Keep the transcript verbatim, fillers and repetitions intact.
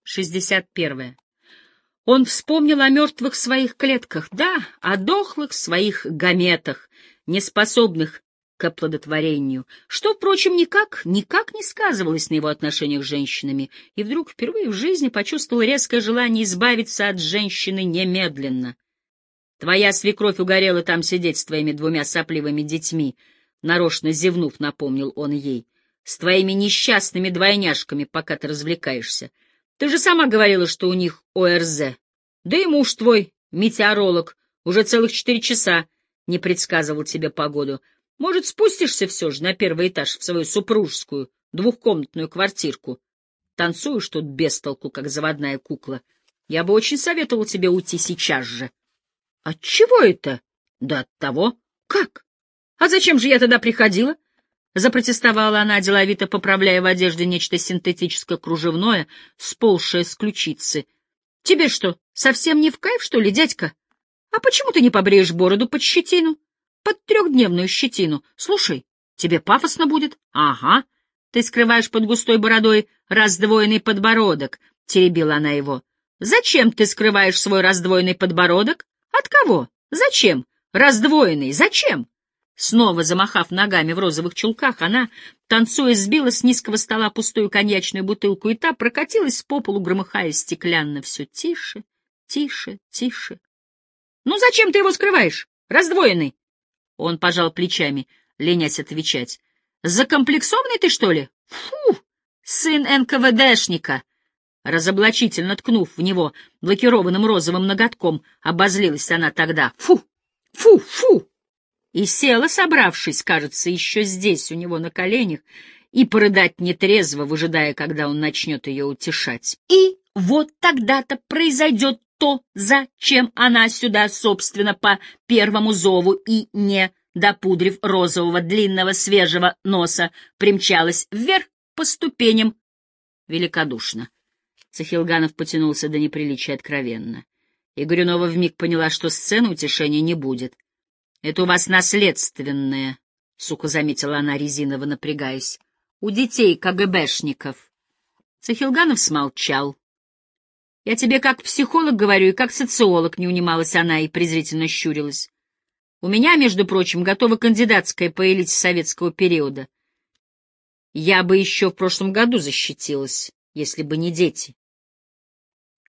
шестьдесят первое. Он вспомнил о мертвых своих клетках, да, о дохлых своих гаметах, неспособных к оплодотворению, что, впрочем, никак, никак не сказывалось на его отношениях с женщинами, и вдруг впервые в жизни почувствовал резкое желание избавиться от женщины немедленно. «Твоя свекровь угорела там сидеть с твоими двумя сопливыми детьми», — нарочно зевнув, напомнил он ей, — «с твоими несчастными двойняшками, пока ты развлекаешься. Ты же сама говорила, что у них О Р З. Да и муж твой, метеоролог, уже целых четыре часа не предсказывал тебе погоду. Может, спустишься все же на первый этаж в свою супружескую двухкомнатную квартирку? Танцуешь тут без толку, как заводная кукла. Я бы очень советовал тебе уйти сейчас же». «От чего это?» «Да от того». «Как? А зачем же я тогда приходила?» Запротестовала она, деловито поправляя в одежде нечто синтетическое кружевное, сползшее с ключицы. «Тебе что, совсем не в кайф, что ли, дядька? А почему ты не побреешь бороду под щетину? Под трехдневную щетину. Слушай, тебе пафосно будет?» «Ага. Ты скрываешь под густой бородой раздвоенный подбородок», — теребила она его. «Зачем ты скрываешь свой раздвоенный подбородок? От кого? Зачем? Раздвоенный. Зачем?» Снова замахав ногами в розовых чулках, она, танцуя, сбила с низкого стола пустую коньячную бутылку, и та прокатилась по полу, громыхая стеклянно. Все тише, тише, тише. «Ну зачем ты его скрываешь? Раздвоенный?» Он пожал плечами, ленясь отвечать. «Закомплексованный ты, что ли? Фу! Сын эн ка вэ дэшника!» Разоблачительно ткнув в него лакированным розовым ноготком, обозлилась она тогда. «Фу! Фу! Фу!» И села, собравшись, кажется, еще здесь, у него на коленях, и порыдать нетрезво, выжидая, когда он начнет ее утешать. И вот тогда-то произойдет то, зачем она сюда, собственно, по первому зову и, не допудрив розового длинного свежего носа, примчалась вверх по ступеням великодушно. Цахилганов потянулся до неприличия откровенно. И Горюнова вмиг поняла, что сцены утешения не будет. «Это у вас наследственное», — сука заметила она, резиново напрягаясь. «У детей ка гэ бэшников». Цахилганов смолчал. «Я тебе как психолог говорю и как социолог», — не унималась она и презрительно щурилась. «У меня, между прочим, готова кандидатская по элите советского периода. Я бы еще в прошлом году защитилась, если бы не дети».